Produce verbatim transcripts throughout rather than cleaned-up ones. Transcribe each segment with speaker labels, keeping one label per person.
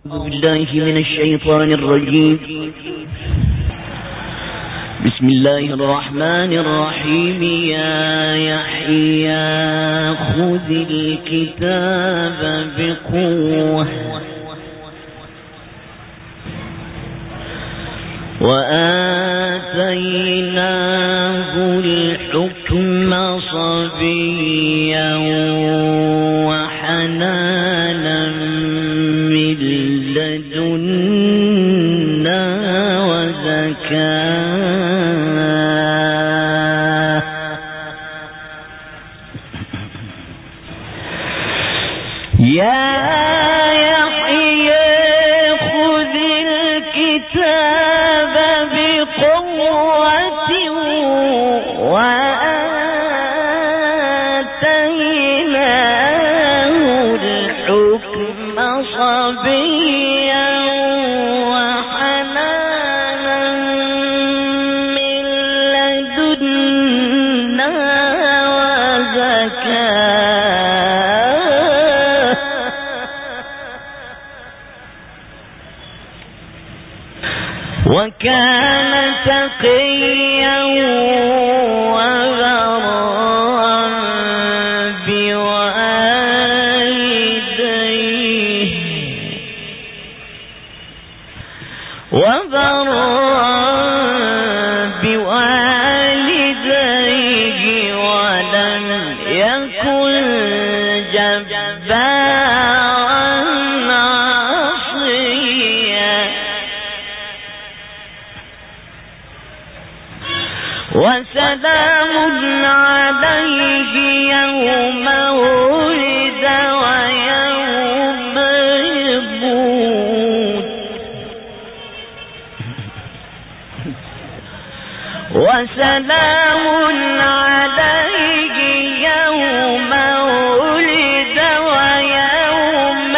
Speaker 1: أعوذ بالله من الشيطان الرجيم. بسم الله الرحمن الرحيم. يا يحيى خذ الكتاب بقوة وآتيناه الحكم صبيا وحنانا من لدنا وزكاة. يا وكان تقيا وبرا بوالديه وبرا بوالديه ولم يكن جبارا عصيا. وسلام عليه يوم ولد ويوم يموت. وسلام عليه يوم ولد ويوم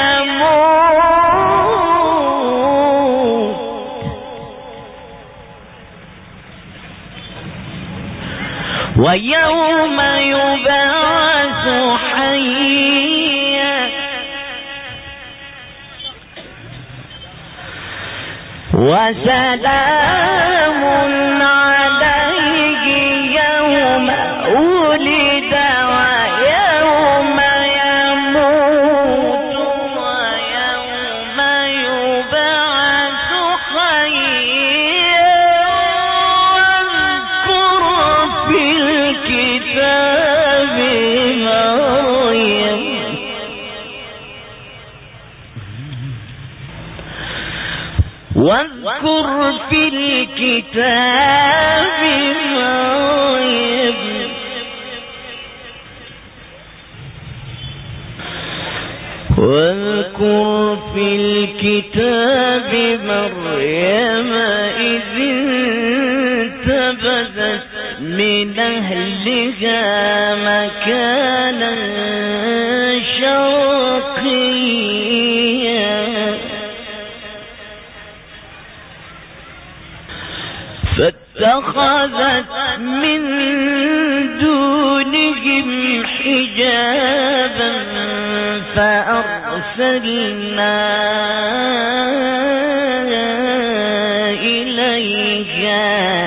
Speaker 1: يموت. ويوم يبعث حيا. وسلام عليه يوم ولد ويوم يموت ويوم يبعث حيا. واذكر في الكتاب مريم واذكر في الكتاب مريم واذكر في الكتاب مريم إذ انتبذت من أهلها مكانا شرقيا فاتخذت من دونهم حجابا فأرسلنا إليها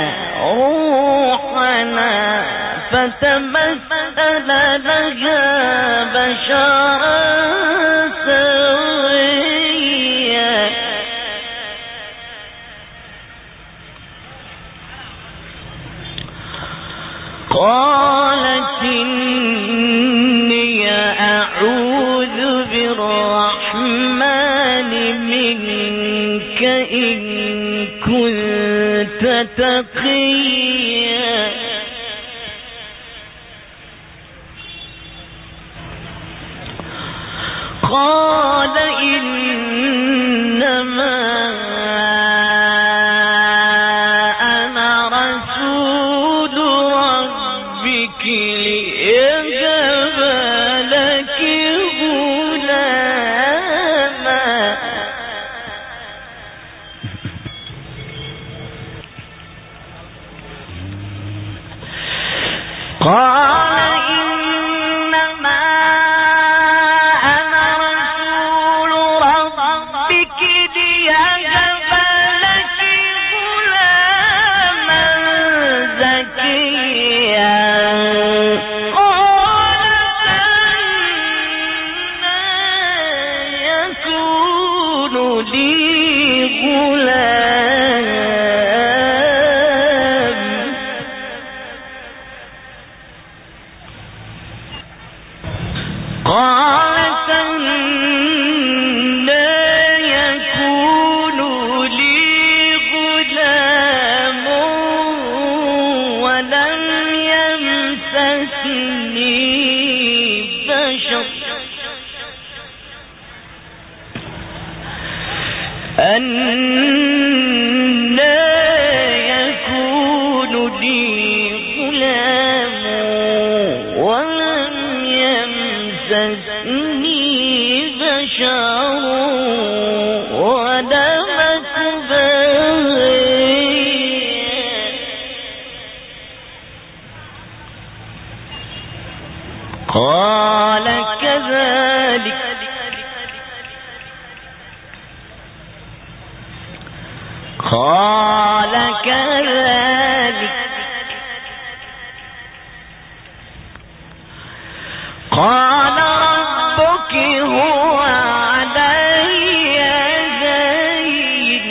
Speaker 1: روحنا فتمثل لها بشرا سويا. قالت إني أعوذ بالرحمن منك إن كنت تقيا. قال إنما أنا رسول ربك لأهب لك غلاما. قال إنما أنا رسول أنى يكون لي غلام ولم يمسسني بشر ولم أك بغيا قال كذلك قال كذلك قال ربك هو علي هين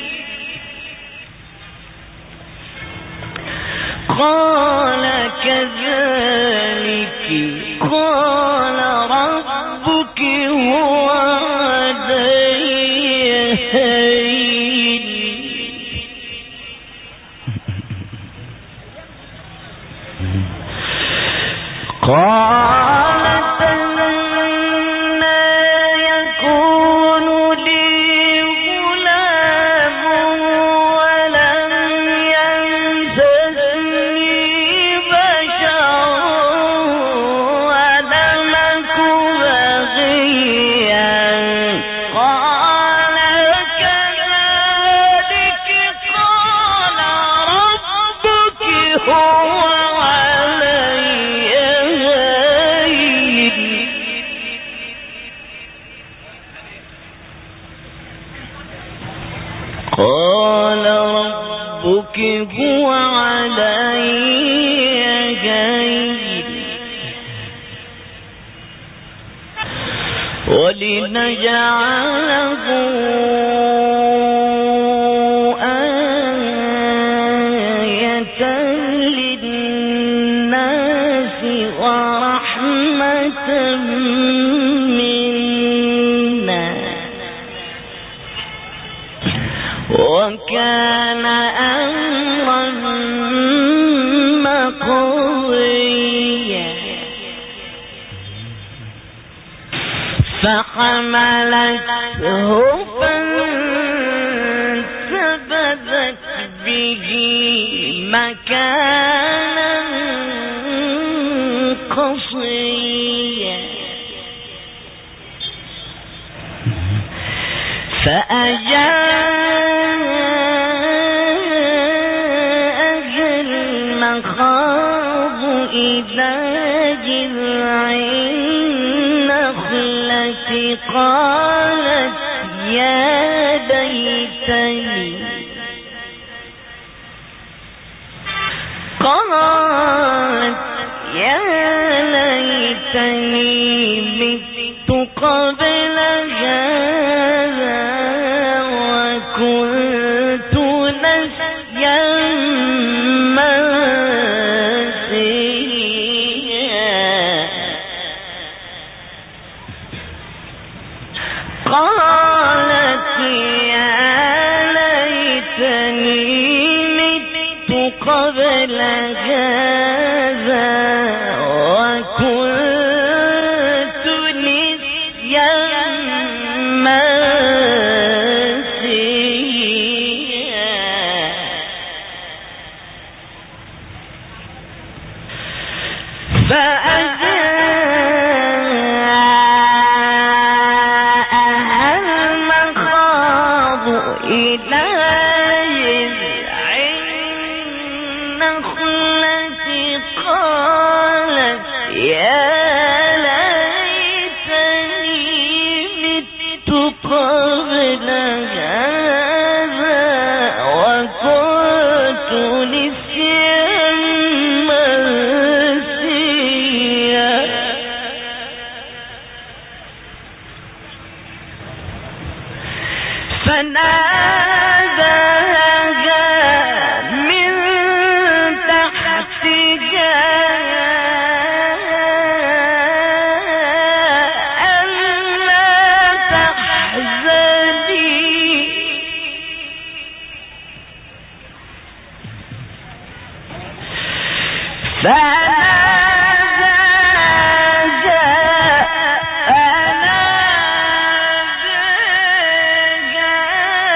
Speaker 1: قال كذلك قال ربك هو علي هين قالت أنى يكون لي غلام ولم يمسسني بشر ولم أك بغيا قال كذلك قال ربك هو قال ربك هو علي هين ولنجعله آية للناس ورحمة منا وكان أمرا مقضيا فحملته فانتبذت به مكانا قصيا فأجاء المخاض إلى جذع النخلة قالت يا ليتني قالت يا ليتني مت قبل هذا وكنت نسيا منسيا قالت يا ليتني مت قبل هذا وكنت نسيا منسيا فأجاءها المخاض إلى جذع النخلة قالت يا ليتني مت قبل هذا وكنت نسيا منسيا فناداها من تحتها ألا تحزني فناداها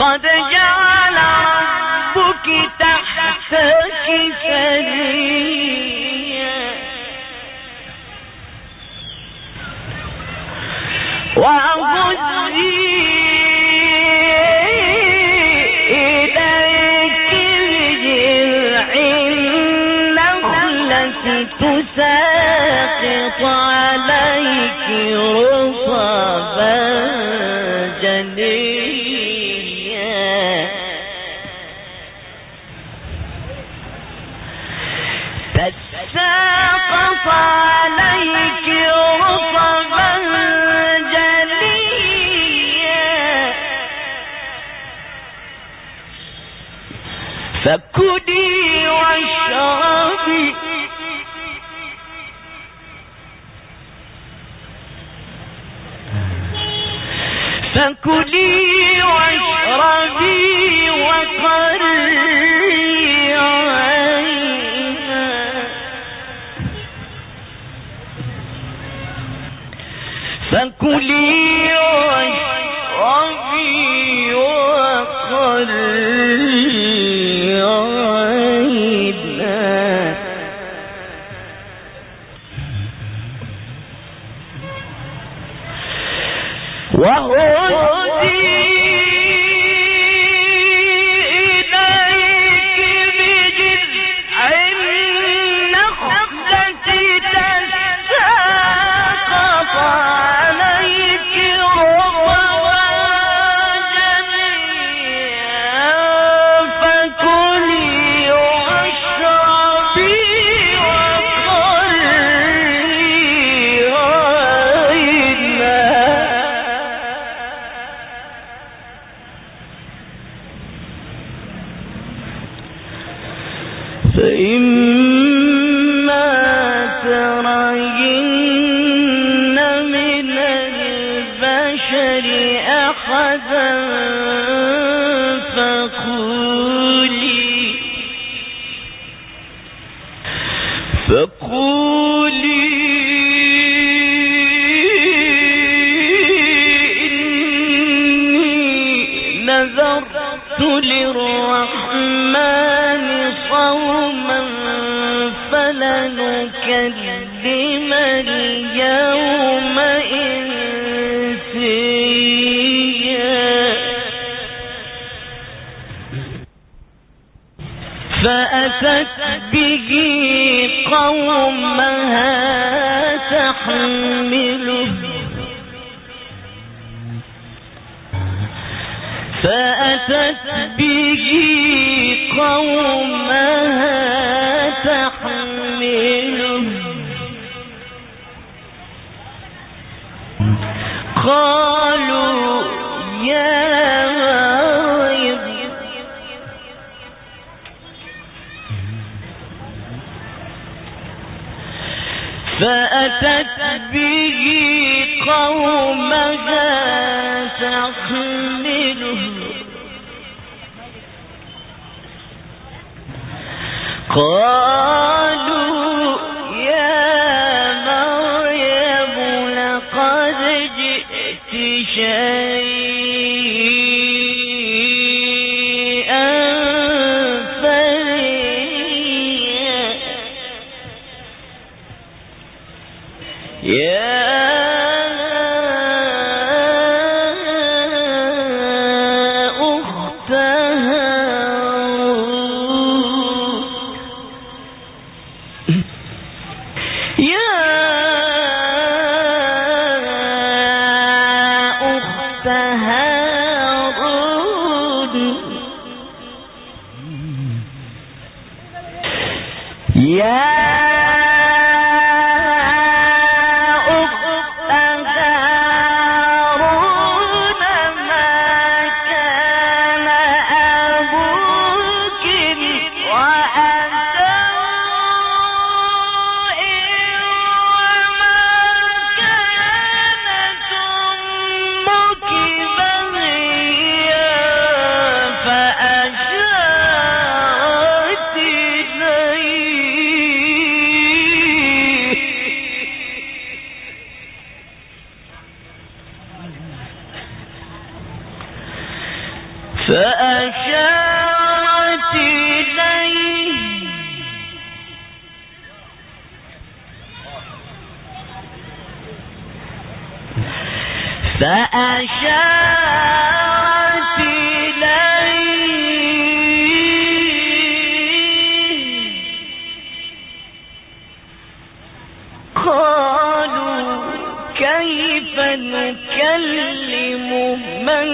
Speaker 1: قد جعل ربك تحتك سريا وهزي إليك بجذع النخلة تساقط عليك رطبا جنيا تساقط عليك رطبا جنيا فكلي واشربي فكلي واشربي وقري عينا فكلي واشربي وقري عينا وهزي إليك بجذع النخلة تساقط عليك رطبا جنيا فكلي واشربي وقري عينا فإما ترين من البشر أحدا فقولي فقولي إني نذرت للرحمن صوما فلنكلم اليوم إنسيا فأتت به قومها تحمله فأتت به قومها تحمله قالوا يا مريم فأتت به قومها تحمله قالوا يا مريم لقد جئت شيئا فريا يا أخت هارون يا أخت هارون يا فأشارت إليه فأشارت إليه فأشارت إليه قالوا كيف نكلم من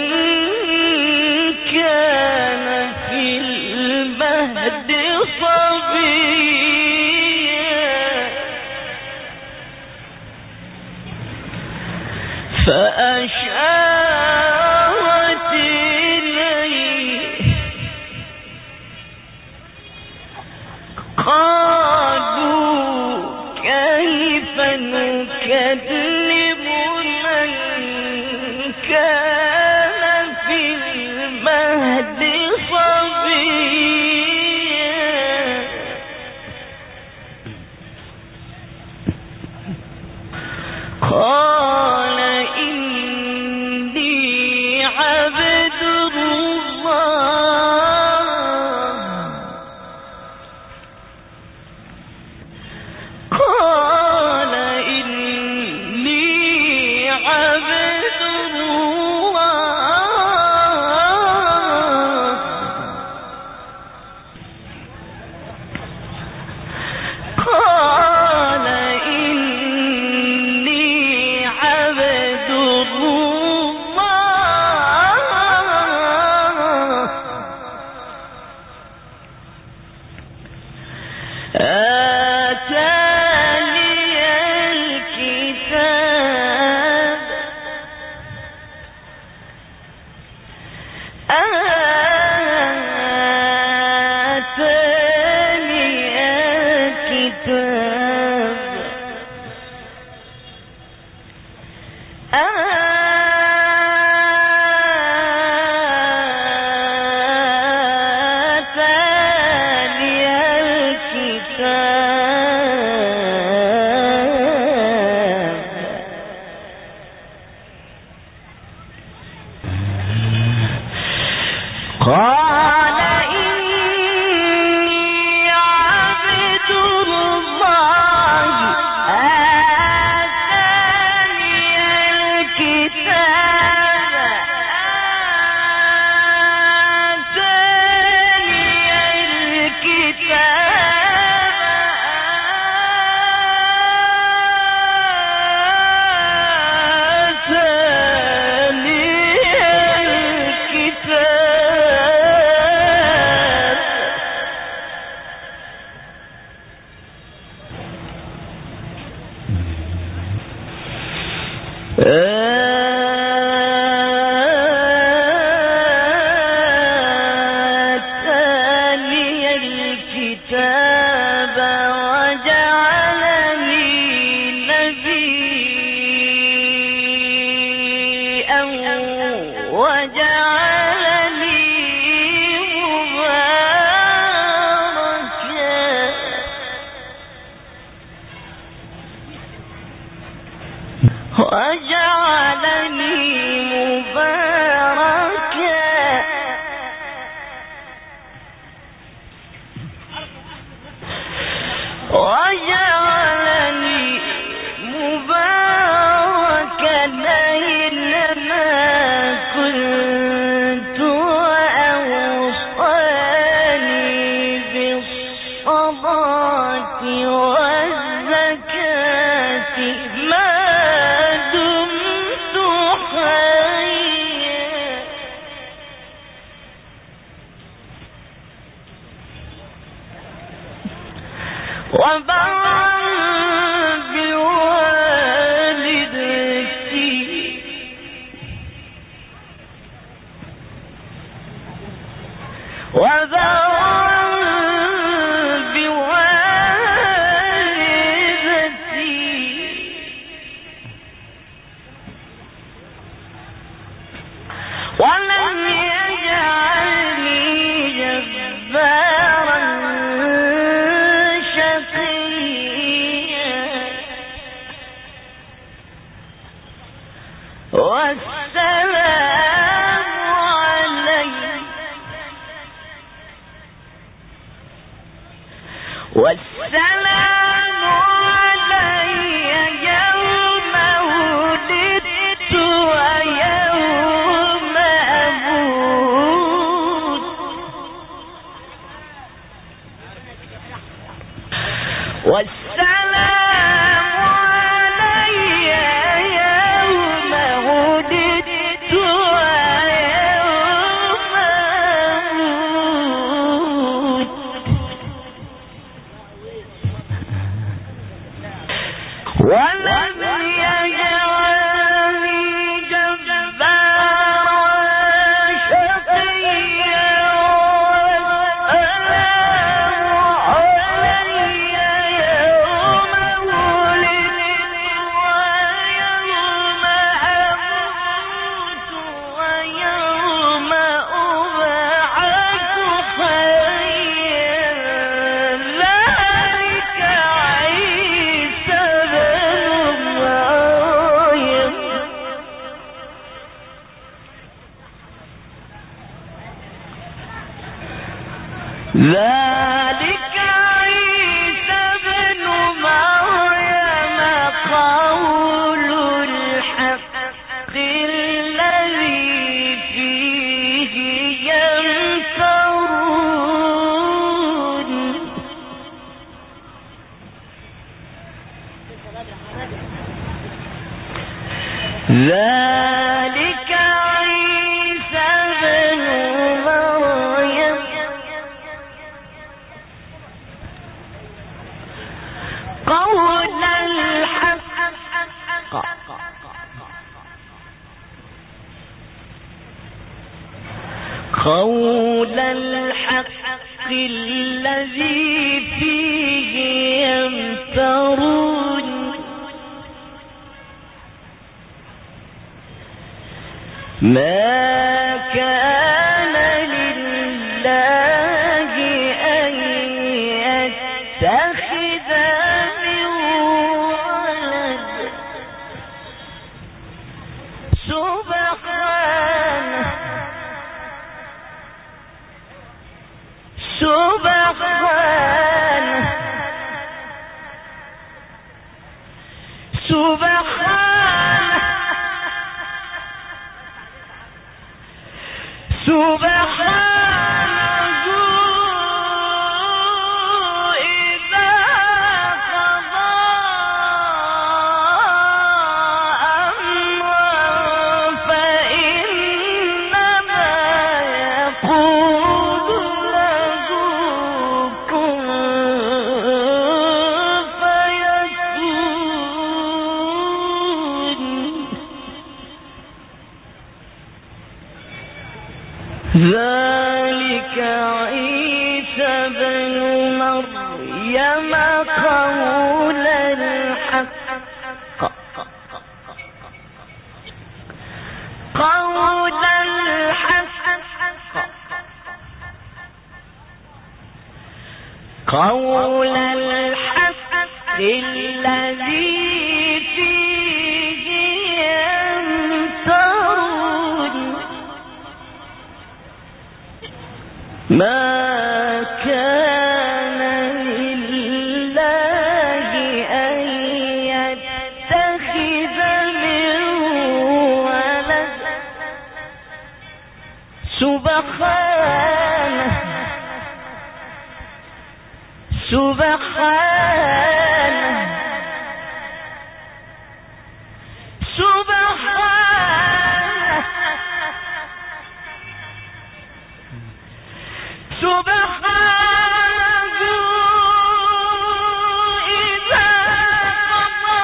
Speaker 1: كان في المهد صبيا فأشارت إليه قالوا كيف نكلم من كان في المهد صبيا قال إني عبد الله قال إني عبد الله قال إني عبد الله آتاني الكتاب آتاني الكتاب آتاني الكتاب قال إني عبد الله آتاني الكتاب آتاني الكتاب وجعلني نبيا وجعلني مباركا وجعلني مباركا وجعلني مباركا أينما كنت وأوصاني بالصلاة والزكاة ما دمت حيا وبرا بوالدتي وبرا بوالدتي ولم يجعلني جبارا والسلام علي والسلام علي يوم ولدت ويوم أموت والسلام علي يوم ولدت ويوم أموت ولم يجعلني جبارا شقيا والسلام علي يوم ولدت ويوم أموت ويوم أبعث حيا ذلك عيسى بن مريم ذلك عيسى بن مريم قول الحق الذي فيه يمترون ذلك عيسى بن مريم قول الحق قول الحق الذي فيه يمترون ما كان لله أن يتخذ من ولد سبحانه سبحانه سبحانه سبحانه إذا قضى أمرا فإنما يقول له كن فيكون ذلك عيسى بن مريم قول الحق قول الحق قول الحق الذي فيه يمترون ما كان لله أن يتخذ من ولد سبحانه سبحانه سبحانه سبحانه إذا قضى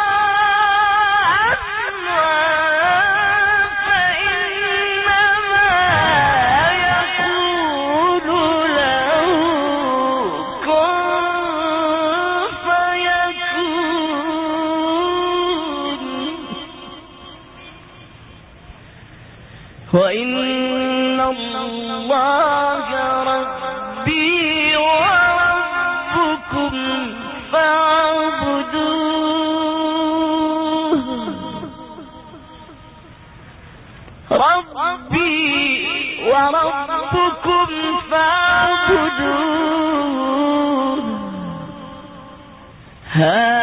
Speaker 1: أمرا فإنما يقول له كن فيكون وإن الله ربي وربكم فاعبدوه ربي وربكم فاعبدوه هذا